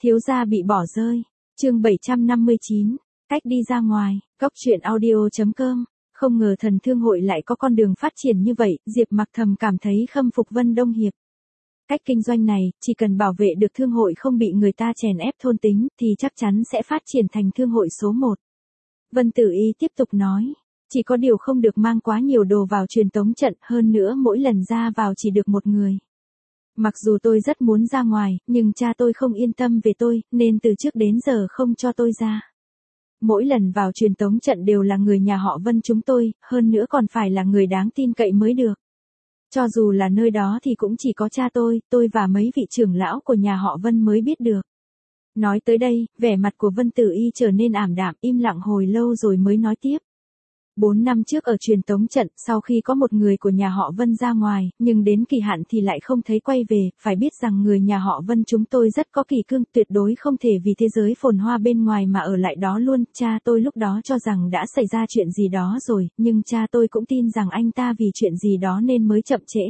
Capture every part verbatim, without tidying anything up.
Thiếu gia bị bỏ rơi. Chương bảy trăm năm mươi chín, cách đi ra ngoài. Góc truyện audio chấm com. Không ngờ Thần Thương hội lại có con đường phát triển như vậy, Diệp Mặc thầm cảm thấy khâm phục Vân Đông Hiệp. Cách kinh doanh này, chỉ cần bảo vệ được thương hội không bị người ta chèn ép thôn tính, thì chắc chắn sẽ phát triển thành thương hội số một. Vân Tử Y tiếp tục nói, chỉ có điều không được mang quá nhiều đồ vào truyền tống trận, hơn nữa mỗi lần ra vào chỉ được một người. Mặc dù tôi rất muốn ra ngoài, nhưng cha tôi không yên tâm về tôi, nên từ trước đến giờ không cho tôi ra. Mỗi lần vào truyền tống trận đều là người nhà họ Vân chúng tôi, hơn nữa còn phải là người đáng tin cậy mới được. Cho dù là nơi đó thì cũng chỉ có cha tôi, tôi và mấy vị trưởng lão của nhà họ Vân mới biết được. Nói tới đây, vẻ mặt của Vân Tử Y trở nên ảm đạm, im lặng hồi lâu rồi mới nói tiếp. Bốn năm trước ở truyền tống trận, sau khi có một người của nhà họ Vân ra ngoài, nhưng đến kỳ hạn thì lại không thấy quay về, phải biết rằng người nhà họ Vân chúng tôi rất có kỳ cương, tuyệt đối không thể vì thế giới phồn hoa bên ngoài mà ở lại đó luôn. Cha tôi lúc đó cho rằng đã xảy ra chuyện gì đó rồi, nhưng cha tôi cũng tin rằng anh ta vì chuyện gì đó nên mới chậm trễ.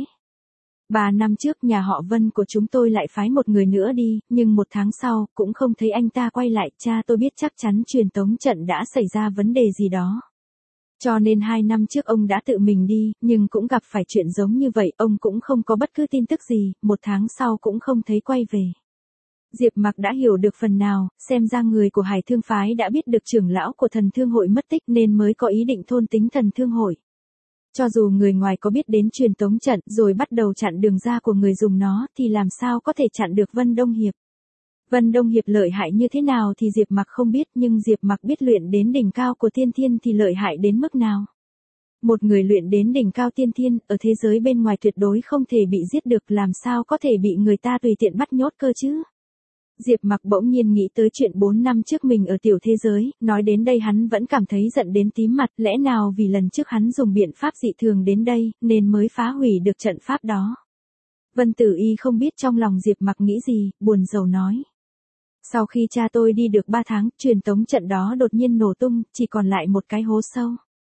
Ba năm trước nhà họ Vân của chúng tôi lại phái một người nữa đi, nhưng một tháng sau, cũng không thấy anh ta quay lại. Cha tôi biết chắc chắn truyền tống trận đã xảy ra vấn đề gì đó. Cho nên hai năm trước ông đã tự mình đi, nhưng cũng gặp phải chuyện giống như vậy, ông cũng không có bất cứ tin tức gì, một tháng sau cũng không thấy quay về. Diệp Mặc đã hiểu được phần nào, xem ra người của Hải Thương phái đã biết được trưởng lão của Thần Thương hội mất tích nên mới có ý định thôn tính Thần Thương hội. Cho dù người ngoài có biết đến truyền tống trận rồi bắt đầu chặn đường ra của người dùng nó thì làm sao có thể chặn được Vân Đông Hiệp. Vân Đông Hiệp lợi hại như thế nào thì Diệp Mặc không biết, nhưng Diệp Mặc biết luyện đến đỉnh cao của tiên thiên thì lợi hại đến mức nào. Một người luyện đến đỉnh cao tiên thiên, ở thế giới bên ngoài tuyệt đối không thể bị giết được, làm sao có thể bị người ta tùy tiện bắt nhốt cơ chứ. Diệp Mặc bỗng nhiên nghĩ tới chuyện bốn năm trước mình ở tiểu thế giới, nói đến đây hắn vẫn cảm thấy giận đến tím mặt, lẽ nào vì lần trước hắn dùng biện pháp dị thường đến đây, nên mới phá hủy được trận pháp đó. Vân Tử Y không biết trong lòng Diệp Mặc nghĩ gì, buồn rầu nói. Sau khi cha tôi đi được ba tháng, truyền tống trận đó đột nhiên nổ tung, chỉ còn lại một cái hố sâu.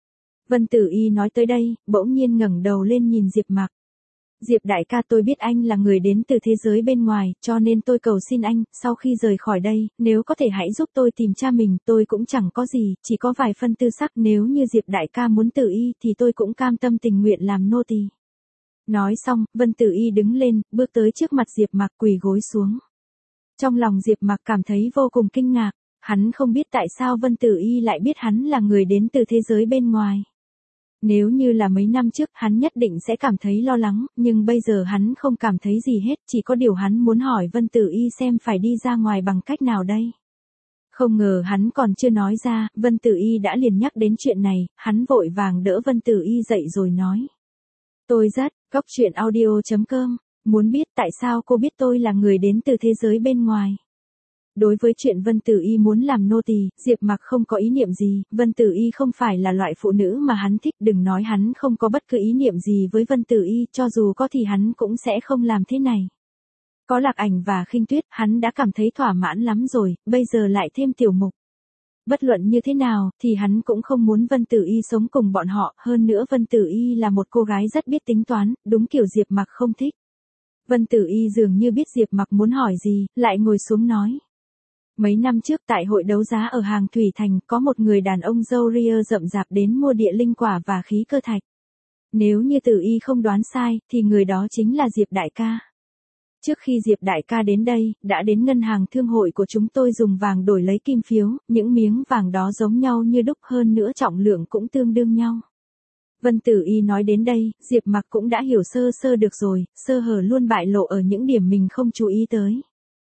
Vân Tử Y nói tới đây, bỗng nhiên ngẩng đầu lên nhìn Diệp Mặc. Diệp đại ca, tôi biết anh là người đến từ thế giới bên ngoài, cho nên tôi cầu xin anh, sau khi rời khỏi đây, nếu có thể hãy giúp tôi tìm cha mình, tôi cũng chẳng có gì, chỉ có vài phân tư sắc, nếu như Diệp đại ca muốn Tử Y thì tôi cũng cam tâm tình nguyện làm nô tỳ. Nói xong, Vân Tử Y đứng lên, bước tới trước mặt Diệp Mặc quỳ gối xuống. Trong lòng Diệp Mặc cảm thấy vô cùng kinh ngạc, hắn không biết tại sao Vân Tử Y lại biết hắn là người đến từ thế giới bên ngoài. Nếu như là mấy năm trước, hắn nhất định sẽ cảm thấy lo lắng, nhưng bây giờ hắn không cảm thấy gì hết, chỉ có điều hắn muốn hỏi Vân Tử Y xem phải đi ra ngoài bằng cách nào đây. Không ngờ hắn còn chưa nói ra, Vân Tử Y đã liền nhắc đến chuyện này, hắn vội vàng đỡ Vân Tử Y dậy rồi nói. Tôi rất, góc truyện audio chấm com. Muốn biết tại sao cô biết tôi là người đến từ thế giới bên ngoài. Đối với chuyện Vân Tử Y muốn làm nô tỳ, Diệp Mặc không có ý niệm gì, Vân Tử Y không phải là loại phụ nữ mà hắn thích, đừng nói hắn không có bất cứ ý niệm gì với Vân Tử Y, cho dù có thì hắn cũng sẽ không làm thế này. Có Lạc Ảnh và Khinh Tuyết, hắn đã cảm thấy thỏa mãn lắm rồi, bây giờ lại thêm Tiểu Mục. Bất luận như thế nào, thì hắn cũng không muốn Vân Tử Y sống cùng bọn họ, hơn nữa Vân Tử Y là một cô gái rất biết tính toán, đúng kiểu Diệp Mặc không thích. Vân Tử Y dường như biết Diệp Mặc muốn hỏi gì, lại ngồi xuống nói. Mấy năm trước tại hội đấu giá ở Hàng Thủy Thành, có một người đàn ông râu ria rậm rạp đến mua địa linh quả và khí cơ thạch. Nếu như Tử Y không đoán sai, thì người đó chính là Diệp đại ca. Trước khi Diệp đại ca đến đây, đã đến ngân hàng thương hội của chúng tôi dùng vàng đổi lấy kim phiếu, những miếng vàng đó giống nhau như đúc, hơn nữa trọng lượng cũng tương đương nhau. Vân Tử Y nói đến đây, Diệp Mặc cũng đã hiểu sơ sơ được rồi, sơ hở luôn bại lộ ở những điểm mình không chú ý tới.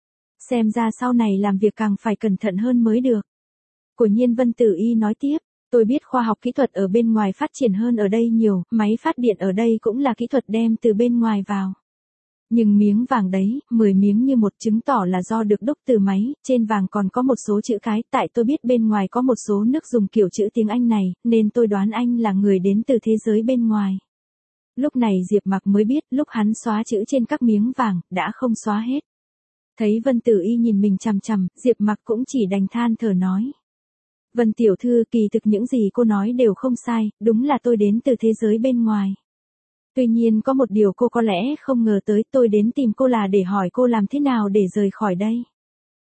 Xem ra sau này làm việc càng phải cẩn thận hơn mới được. Quả nhiên Vân Tử Y nói tiếp, tôi biết khoa học kỹ thuật ở bên ngoài phát triển hơn ở đây nhiều, máy phát điện ở đây cũng là kỹ thuật đem từ bên ngoài vào. Nhưng miếng vàng đấy, mười miếng như một, chứng tỏ là do được đúc từ máy, trên vàng còn có một số chữ cái, tại tôi biết bên ngoài có một số nước dùng kiểu chữ tiếng Anh này, nên tôi đoán anh là người đến từ thế giới bên ngoài. Lúc này Diệp Mặc mới biết, lúc hắn xóa chữ trên các miếng vàng, đã không xóa hết. Thấy Vân Tử Y nhìn mình chằm chằm, Diệp Mặc cũng chỉ đành than thở nói. Vân tiểu thư, kỳ thực những gì cô nói đều không sai, đúng là tôi đến từ thế giới bên ngoài. Tuy nhiên có một điều cô có lẽ không ngờ tới, tôi đến tìm cô là để hỏi cô làm thế nào để rời khỏi đây.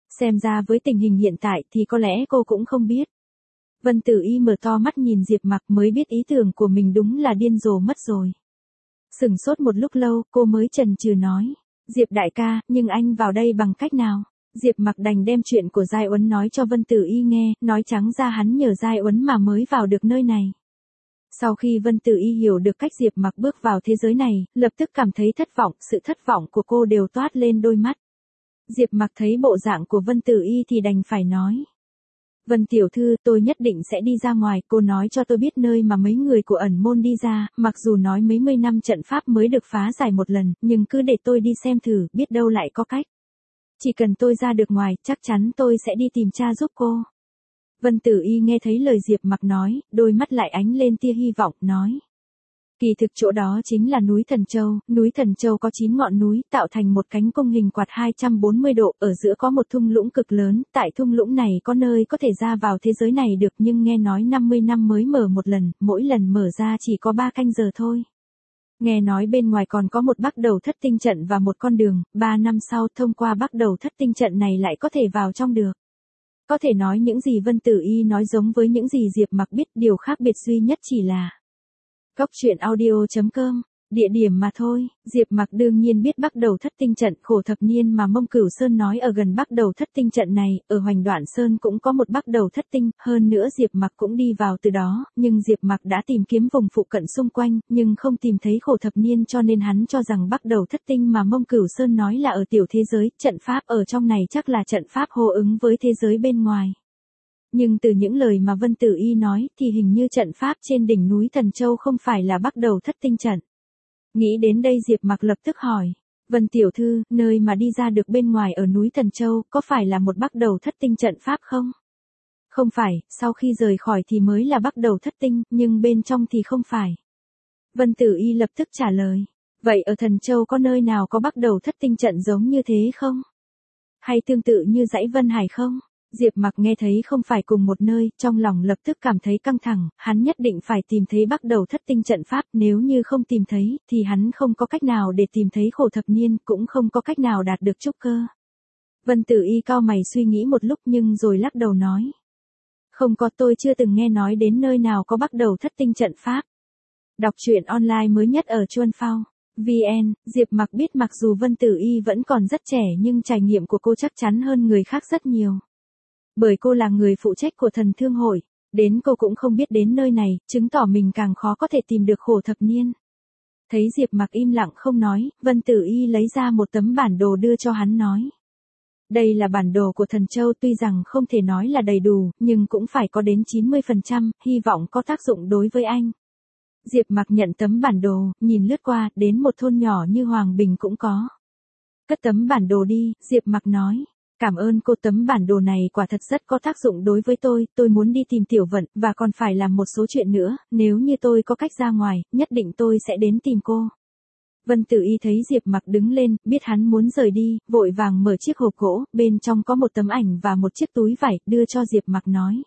Xem ra với tình hình hiện tại thì có lẽ cô cũng không biết. Vân Tử Y mở to mắt nhìn Diệp Mặc mới biết ý tưởng của mình đúng là điên rồ mất rồi. Sửng sốt một lúc lâu, cô mới chần chừ nói. Diệp đại ca, nhưng anh vào đây bằng cách nào? Diệp Mặc đành đem chuyện của Giai Uấn nói cho Vân Tử Y nghe, nói trắng ra hắn nhờ Giai Uấn mà mới vào được nơi này. Sau khi Vân Tử Y hiểu được cách Diệp Mặc bước vào thế giới này, lập tức cảm thấy thất vọng, sự thất vọng của cô đều toát lên đôi mắt. Diệp Mặc thấy bộ dạng của Vân Tử Y thì đành phải nói. Vân tiểu thư, tôi nhất định sẽ đi ra ngoài, cô nói cho tôi biết nơi mà mấy người của ẩn môn đi ra, mặc dù nói mấy mươi năm trận pháp mới được phá giải một lần, nhưng cứ để tôi đi xem thử, biết đâu lại có cách. Chỉ cần tôi ra được ngoài, chắc chắn tôi sẽ đi tìm cha giúp cô. Vân Tử Y nghe thấy lời Diệp Mặc nói, đôi mắt lại ánh lên tia hy vọng, nói. Kỳ thực chỗ đó chính là núi Thần Châu, núi Thần Châu có chín ngọn núi, tạo thành một cánh cung hình quạt hai trăm bốn mươi độ, ở giữa có một thung lũng cực lớn, tại thung lũng này có nơi có thể ra vào thế giới này được nhưng nghe nói năm mươi năm mới mở một lần, mỗi lần mở ra chỉ có ba canh giờ thôi. Nghe nói bên ngoài còn có một bắt đầu thất tinh trận và một con đường, ba năm sau thông qua bắt đầu thất tinh trận này lại có thể vào trong được. Có thể nói những gì Vân Tử Y nói giống với những gì Diệp Mặc biết, điều khác biệt duy nhất chỉ là Góc truyện audio chấm com, địa điểm mà thôi. Diệp Mặc đương nhiên biết bắt đầu thất tinh trận, khổ thập niên mà Mông Cửu Sơn nói ở gần bắt đầu thất tinh trận này, ở Hoành Đoạn Sơn cũng có một bắt đầu thất tinh, hơn nữa Diệp Mặc cũng đi vào từ đó, nhưng Diệp Mặc đã tìm kiếm vùng phụ cận xung quanh, nhưng không tìm thấy khổ thập niên cho nên hắn cho rằng bắt đầu thất tinh mà Mông Cửu Sơn nói là ở tiểu thế giới, trận pháp ở trong này chắc là trận pháp hô ứng với thế giới bên ngoài. Nhưng từ những lời mà Vân Tử Y nói thì hình như trận pháp trên đỉnh núi Thần Châu không phải là bắt đầu thất tinh trận. Nghĩ đến đây Diệp Mặc lập tức hỏi. Vân tiểu thư, nơi mà đi ra được bên ngoài ở núi Thần Châu có phải là một bắt đầu thất tinh trận pháp không? Không phải, sau khi rời khỏi thì mới là bắt đầu thất tinh, nhưng bên trong thì không phải. Vân Tử Y lập tức trả lời. Vậy ở Thần Châu có nơi nào có bắt đầu thất tinh trận giống như thế không? Hay tương tự như dãy Vân Hải không? Diệp Mặc nghe thấy không phải cùng một nơi, trong lòng lập tức cảm thấy căng thẳng, hắn nhất định phải tìm thấy bắt đầu thất tinh trận pháp, nếu như không tìm thấy, thì hắn không có cách nào để tìm thấy khổ thập niên, cũng không có cách nào đạt được trúc cơ. Vân Tử Y cau mày suy nghĩ một lúc nhưng rồi lắc đầu nói. Không có, tôi chưa từng nghe nói đến nơi nào có bắt đầu thất tinh trận pháp. Đọc truyện online mới nhất ở Chuan Phao vê en, Diệp Mặc biết mặc dù Vân Tử Y vẫn còn rất trẻ nhưng trải nghiệm của cô chắc chắn hơn người khác rất nhiều. Bởi cô là người phụ trách của thần thương hội, đến cô cũng không biết đến nơi này, chứng tỏ mình càng khó có thể tìm được khổ thập niên. Thấy Diệp Mặc im lặng không nói, Vân Tử Y lấy ra một tấm bản đồ đưa cho hắn nói. Đây là bản đồ của Thần Châu, tuy rằng không thể nói là đầy đủ, nhưng cũng phải có đến chín mươi phần trăm, hy vọng có tác dụng đối với anh. Diệp Mặc nhận tấm bản đồ, nhìn lướt qua, đến một thôn nhỏ như Hoàng Bình cũng có. Cất tấm bản đồ đi, Diệp Mặc nói. Cảm ơn cô, tấm bản đồ này quả thật rất có tác dụng đối với tôi, tôi muốn đi tìm Tiểu Vận, và còn phải làm một số chuyện nữa, nếu như tôi có cách ra ngoài, nhất định tôi sẽ đến tìm cô. Vân Tử Y thấy Diệp Mặc đứng lên, biết hắn muốn rời đi, vội vàng mở chiếc hộp gỗ, bên trong có một tấm ảnh và một chiếc túi vải, đưa cho Diệp Mặc nói.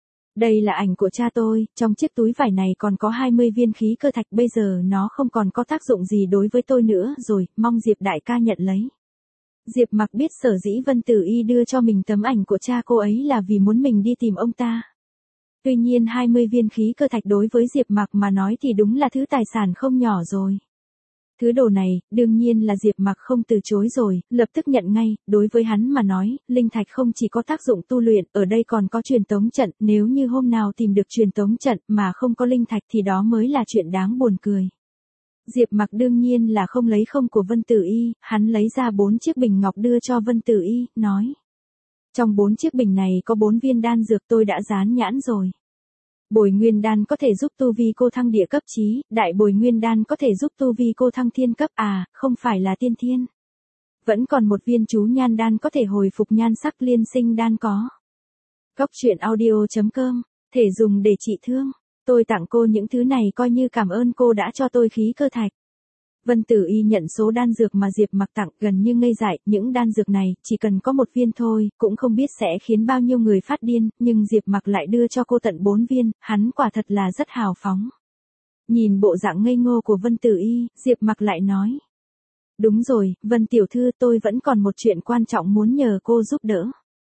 Đây là ảnh của cha tôi, trong chiếc túi vải này còn có hai mươi viên khí cơ thạch, bây giờ nó không còn có tác dụng gì đối với tôi nữa rồi, mong Diệp đại ca nhận lấy. Diệp Mặc biết sở dĩ Vân Tử Y đưa cho mình tấm ảnh của cha cô ấy là vì muốn mình đi tìm ông ta. Tuy nhiên hai mươi viên khí cơ thạch đối với Diệp Mặc mà nói thì đúng là thứ tài sản không nhỏ rồi. Thứ đồ này, đương nhiên là Diệp Mặc không từ chối rồi, lập tức nhận ngay, đối với hắn mà nói, linh thạch không chỉ có tác dụng tu luyện, ở đây còn có truyền tống trận, nếu như hôm nào tìm được truyền tống trận mà không có linh thạch thì đó mới là chuyện đáng buồn cười. Diệp Mặc đương nhiên là không lấy không của Vân Tử Y, hắn lấy ra bốn chiếc bình ngọc đưa cho Vân Tử Y, nói. Trong bốn chiếc bình này có bốn viên đan dược tôi đã dán nhãn rồi. Bồi nguyên đan có thể giúp tu vi cô thăng địa cấp chí, đại bồi nguyên đan có thể giúp tu vi cô thăng thiên cấp, à, không phải là tiên thiên. Vẫn còn một viên chú nhan đan có thể hồi phục nhan sắc, liên sinh đan có. Góc truyện audio chấm com, thể dùng để trị thương. Tôi tặng cô những thứ này coi như cảm ơn cô đã cho tôi khí cơ thạch. Vân Tử Y nhận số đan dược mà Diệp Mặc tặng, gần như ngây dại, những đan dược này, chỉ cần có một viên thôi, cũng không biết sẽ khiến bao nhiêu người phát điên, nhưng Diệp Mặc lại đưa cho cô tận bốn viên, hắn quả thật là rất hào phóng. Nhìn bộ dạng ngây ngô của Vân Tử Y, Diệp Mặc lại nói. Đúng rồi, Vân tiểu thư, tôi vẫn còn một chuyện quan trọng muốn nhờ cô giúp đỡ.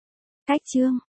Cách chương